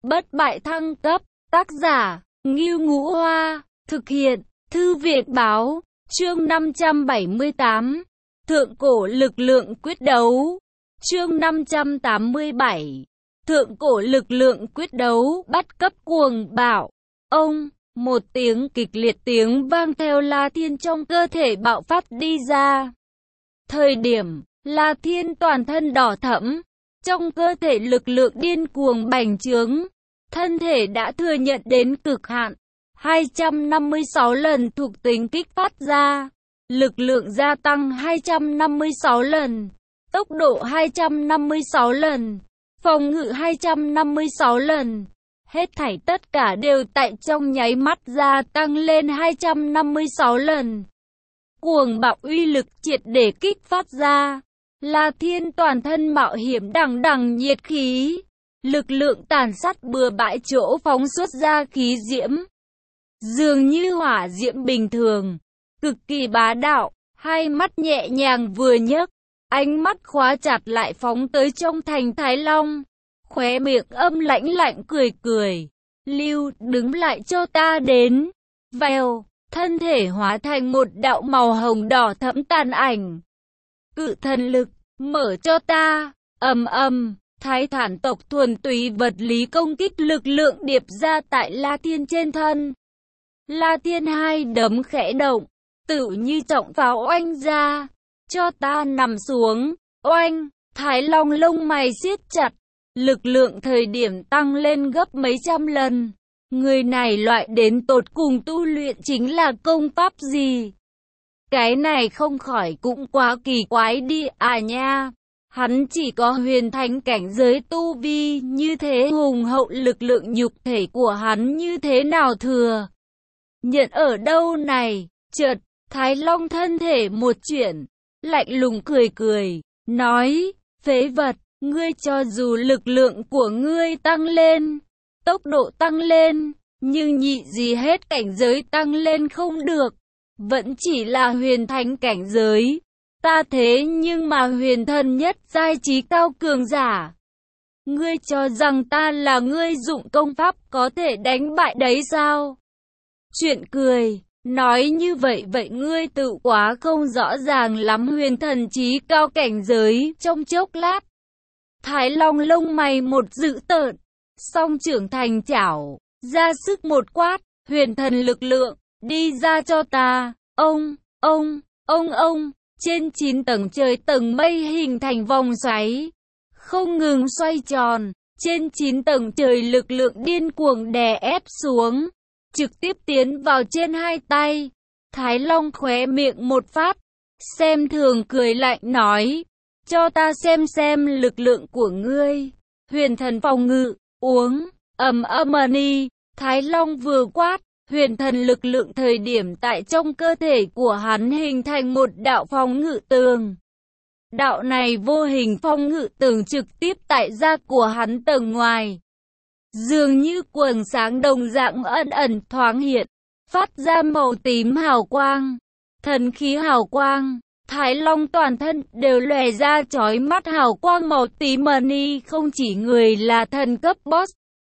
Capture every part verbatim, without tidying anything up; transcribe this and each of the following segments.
bất bại thăng cấp, tác giả, Ngưu Ngũ Hoa, thực hiện, Thư viện Báo, chương năm trăm bảy mươi tám, Thượng cổ lực lượng quyết đấu, chương năm trăm tám mươi bảy, Thượng cổ lực lượng quyết đấu, bắt cấp cuồng bạo, ông, một tiếng kịch liệt tiếng vang theo La Thiên trong cơ thể bạo phát đi ra. Thời điểm, La Thiên toàn thân đỏ thẫm, trong cơ thể lực lượng điên cuồng bành trướng, thân thể đã thừa nhận đến cực hạn, hai trăm năm mươi sáu lần thuộc tính kích phát ra, lực lượng gia tăng hai trăm năm mươi sáu lần, tốc độ hai trăm năm mươi sáu lần, phòng ngự hai trăm năm mươi sáu lần. Hết thảy tất cả đều tại trong nháy mắt gia tăng lên hai trăm năm mươi sáu lần. Cuồng bạo uy lực triệt để kích phát ra. La Thiên toàn thân mạo hiểm đằng đằng nhiệt khí. Lực lượng tàn sát bừa bãi chỗ phóng xuất ra khí diễm. Dường như hỏa diễm bình thường. Cực kỳ bá đạo. Hai mắt nhẹ nhàng vừa nhấc. Ánh mắt khóa chặt lại phóng tới trong thành Thái Long. Khóe miệng âm lãnh lạnh cười cười. Lưu, đứng lại cho ta đến. Vèo, thân thể hóa thành một đạo màu hồng đỏ thẫm tàn ảnh. Cự thần lực, mở cho ta. Ầm ầm, Thái Thản tộc thuần túy vật lý công kích lực lượng điệp ra tại La Thiên trên thân. La Thiên hai đấm khẽ động, tự như trọng pháo oanh ra. Cho ta nằm xuống. Oanh, Thái Long lông mày siết chặt. Lực lượng thời điểm tăng lên gấp mấy trăm lần. Người này loại đến tột cùng tu luyện chính là công pháp gì? Cái này không khỏi cũng quá kỳ quái đi à nha. Hắn chỉ có huyền thánh cảnh giới tu vi, như thế hùng hậu lực lượng nhục thể của hắn như thế nào thừa? Nhận ở đâu này? Chợt, Thái Long thân thể một chuyển, lạnh lùng cười cười, nói, phế vật. Ngươi cho dù lực lượng của ngươi tăng lên, tốc độ tăng lên, nhưng nhị gì hết cảnh giới tăng lên không được, vẫn chỉ là huyền thánh cảnh giới. Ta thế nhưng mà huyền thần nhất giai trí cao cường giả. Ngươi cho rằng ta là ngươi dụng công pháp có thể đánh bại đấy sao? Chuyện cười, nói như vậy vậy ngươi tự quá không rõ ràng lắm huyền thần trí cao cảnh giới. Trong chốc lát, Thái Long lông mày một dữ tợn, song trưởng thành chảo, ra sức một quát, huyền thần lực lượng, đi ra cho ta. Ông, ông, ông ông, trên chín tầng trời tầng mây hình thành vòng xoáy, không ngừng xoay tròn, trên chín tầng trời lực lượng điên cuồng đè ép xuống, trực tiếp tiến vào trên hai tay. Thái Long khóe miệng một phát, xem thường cười lạnh nói, cho ta xem xem lực lượng của ngươi. Huyền thần phòng ngự, uống, ầm ầm ni. Thái Long vừa quát, huyền thần lực lượng thời điểm tại trong cơ thể của hắn hình thành một đạo phòng ngự tường. Đạo này vô hình phòng ngự tường trực tiếp tại da của hắn tầng ngoài. Dường như quầng sáng đồng dạng ẩn ẩn thoáng hiện, phát ra màu tím hào quang, thần khí hào quang. Thái Long toàn thân đều lòe ra chói mắt hào quang màu tím ni, không chỉ người là thần cấp boss,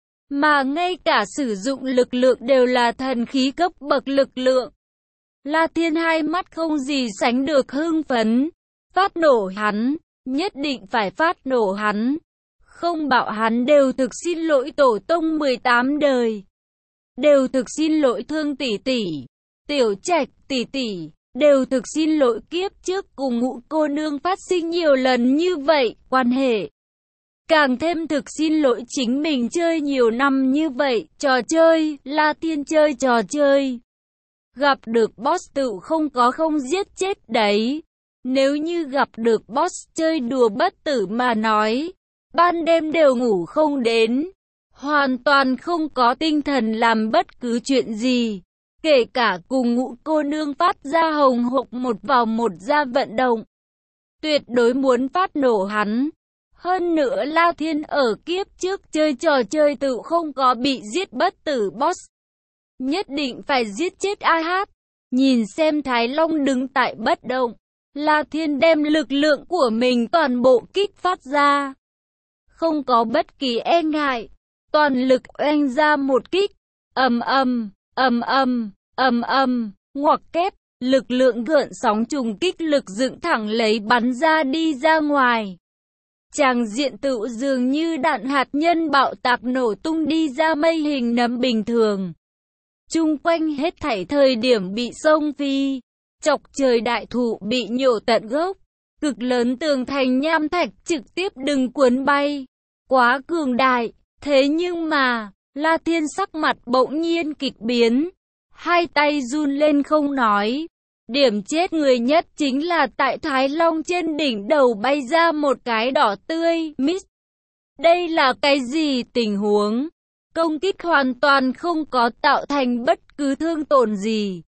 mà ngay cả sử dụng lực lượng đều là thần khí cấp bậc lực lượng. La Thiên hai mắt không gì sánh được hưng phấn, phát nổ hắn, nhất định phải phát nổ hắn, không bạo hắn đều thực xin lỗi tổ tông mười tám đời, đều thực xin lỗi Thương tỷ tỷ, Tiểu Trạch tỷ tỷ. Đều thực xin lỗi kiếp trước cùng Ngũ cô nương phát sinh nhiều lần như vậy, quan hệ. Càng thêm thực xin lỗi chính mình chơi nhiều năm như vậy, trò chơi, La Thiên chơi trò chơi. Gặp được boss tự không có không giết chết đấy. Nếu như gặp được boss chơi đùa bất tử mà nói, ban đêm đều ngủ không đến, hoàn toàn không có tinh thần làm bất cứ chuyện gì. Kể cả cùng Ngũ cô nương phát ra hồng hộc một vào một ra vận động, tuyệt đối muốn phát nổ hắn. Hơn nữa La Thiên ở kiếp trước chơi trò chơi tự không có bị giết bất tử boss, nhất định phải giết chết ai hát. Nhìn xem Thái Long đứng tại bất động, La Thiên đem lực lượng của mình toàn bộ kích phát ra, không có bất kỳ e ngại, toàn lực oanh ra một kích. Ầm ầm, ầm ầm, ầm ầm, ngoặc kép, lực lượng gợn sóng trùng kích lực dựng thẳng lấy bắn ra đi ra ngoài. Tràng diện tựu dường như đạn hạt nhân bạo tạc nổ tung đi ra mây hình nấm bình thường. Chung quanh hết thảy thời điểm bị xông phi, chọc trời đại thụ bị nhổ tận gốc, cực lớn tường thành nham thạch trực tiếp đừng cuốn bay. Quá cường đại, thế nhưng mà, La Thiên sắc mặt bỗng nhiên kịch biến, hai tay run lên không nói. Điểm chết người nhất chính là tại Thái Long trên đỉnh đầu bay ra một cái đỏ tươi, miss. Đây là cái gì tình huống? Công kích hoàn toàn không có tạo thành bất cứ thương tổn gì.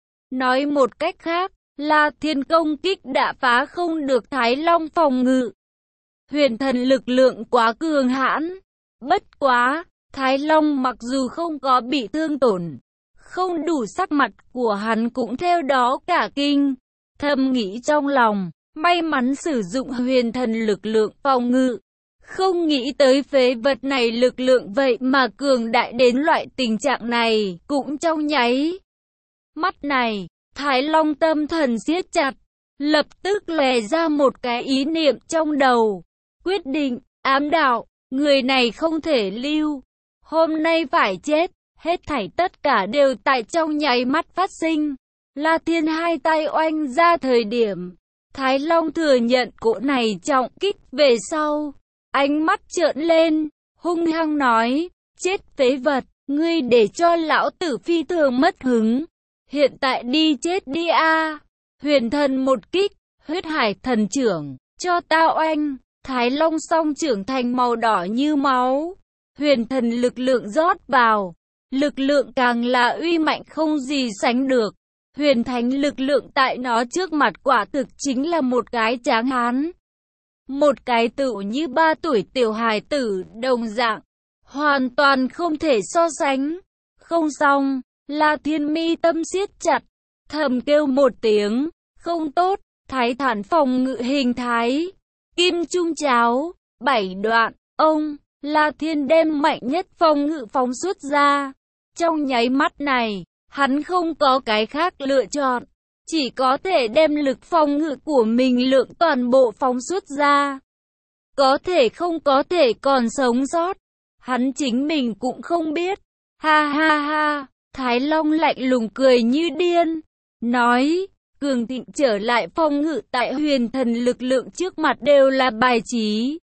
Nói một cách khác, La Thiên công kích đã phá không được Thái Long phòng ngự. Huyền thần lực lượng quá cường hãn. Bất quá, Thái Long mặc dù không có bị thương tổn, không đủ, sắc mặt của hắn cũng theo đó cả kinh. Thầm nghĩ trong lòng, may mắn sử dụng huyền thần lực lượng phòng ngự. Không nghĩ tới phế vật này lực lượng vậy mà cường đại đến loại tình trạng này, cũng trong nháy mắt này, Thái Long tâm thần siết chặt, lập tức lòe ra một cái ý niệm trong đầu. Quyết định, ám đạo, người này không thể lưu, hôm nay phải chết. Hết thảy tất cả đều tại trong nháy mắt phát sinh. La Thiên hai tay oanh ra thời điểm, Thái Long thừa nhận cỗ này trọng kích về sau. Ánh mắt trợn lên, hung hăng nói, chết phế vật, ngươi để cho lão tử phi thường mất hứng. Hiện tại đi chết đi a. Huyền thần một kích, huyết hải thần trưởng, cho ta oanh. Thái Long song trưởng thành màu đỏ như máu. Huyền thần lực lượng rót vào. Lực lượng càng là uy mạnh không gì sánh được. Huyền thánh lực lượng tại nó trước mặt quả thực chính là một cái tráng hán. Một cái tựu như ba tuổi tiểu hài tử đồng dạng. Hoàn toàn không thể so sánh. Không xong, La Thiên mi tâm siết chặt. Thầm kêu một tiếng, không tốt, thái thản phòng ngự hình thái. Kim trung cháo, bảy đoạn, ông, La Thiên đem mạnh nhất phòng ngự phóng xuất ra. Trong nháy mắt này, hắn không có cái khác lựa chọn, chỉ có thể đem lực phòng ngự của mình lượng toàn bộ phóng xuất ra. Có thể không có thể còn sống sót, hắn chính mình cũng không biết. Ha ha ha, Thái Long lạnh lùng cười như điên, nói, cường thịnh trở lại phòng ngự tại huyền thần lực lượng trước mặt đều là bài trí.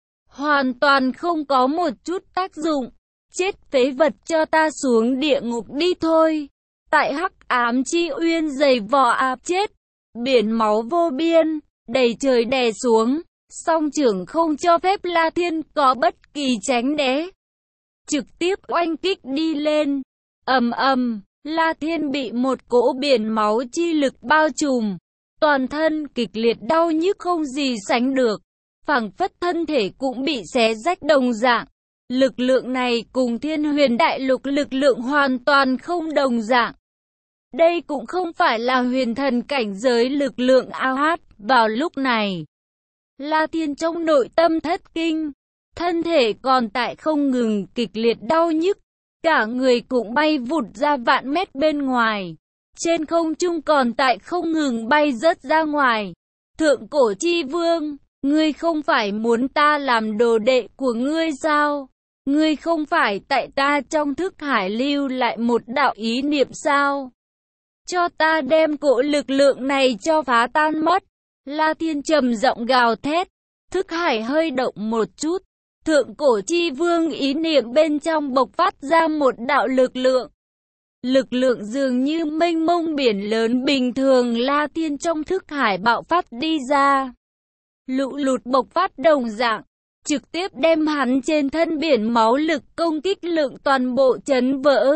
Hoàn toàn không có một chút tác dụng. Chết phế vật, cho ta xuống địa ngục đi thôi. Tại hắc ám chi uyên dày vò áp chết, biển máu vô biên, đầy trời đè xuống, song trưởng không cho phép La Thiên có bất kỳ tránh né. Trực tiếp oanh kích đi lên. Ầm ầm, La Thiên bị một cỗ biển máu chi lực bao trùm, toàn thân kịch liệt đau nhức không gì sánh được, phảng phất thân thể cũng bị xé rách đồng dạng. Lực lượng này cùng Thiên Huyền Đại Lục lực lượng hoàn toàn không đồng dạng. Đây cũng không phải là huyền thần cảnh giới lực lượng a hát. Vào lúc này, La Thiên trong nội tâm thất kinh, thân thể còn tại không ngừng kịch liệt đau nhức, cả người cũng bay vụt ra vạn mét bên ngoài, trên không trung còn tại không ngừng bay rớt ra ngoài. Thượng cổ chi vương, ngươi không phải muốn ta làm đồ đệ của ngươi sao? Ngươi không phải tại ta trong thức hải lưu lại một đạo ý niệm sao? Cho ta đem cỗ lực lượng này cho phá tan mất. La Thiên trầm giọng gào thét, thức hải hơi động một chút. Thượng cổ chi vương ý niệm bên trong bộc phát ra một đạo lực lượng. Lực lượng dường như mênh mông biển lớn bình thường La Thiên trong thức hải bạo phát đi ra. Lũ lụt bộc phát đồng dạng, trực tiếp đem hắn trên thân biển máu lực công kích lượng toàn bộ chấn vỡ.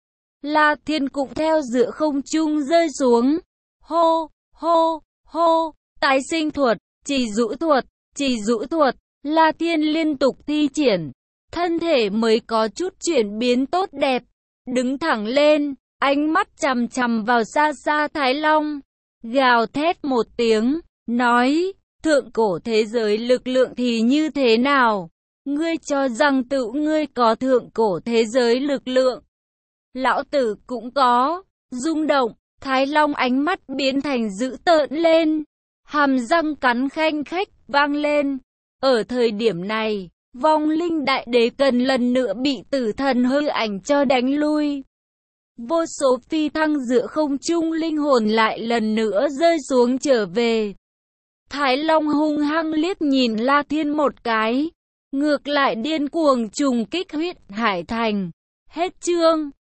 La Thiên cũng theo giữa không trung rơi xuống. Hô, hô, hô, tái sinh thuật, trì dụ thuật, trì dụ thuật. La Thiên liên tục thi triển, thân thể mới có chút chuyển biến tốt đẹp, đứng thẳng lên, ánh mắt chằm chằm vào xa xa Thái Long, gào thét một tiếng, nói, thượng cổ thế giới lực lượng thì như thế nào? Ngươi cho rằng tự ngươi có thượng cổ thế giới lực lượng. Lão tử cũng có. Rung động, Thái Long ánh mắt biến thành dữ tợn lên. Hàm răng cắn khanh khách, vang lên. Ở thời điểm này, vong linh đại đế cần lần nữa bị tử thần hư ảnh cho đánh lui. Vô số phi thăng giữa không trung linh hồn lại lần nữa rơi xuống trở về. Thái Long hung hăng liếc nhìn La Thiên một cái. Ngược lại điên cuồng trùng kích huyết hải thành. Hết chương.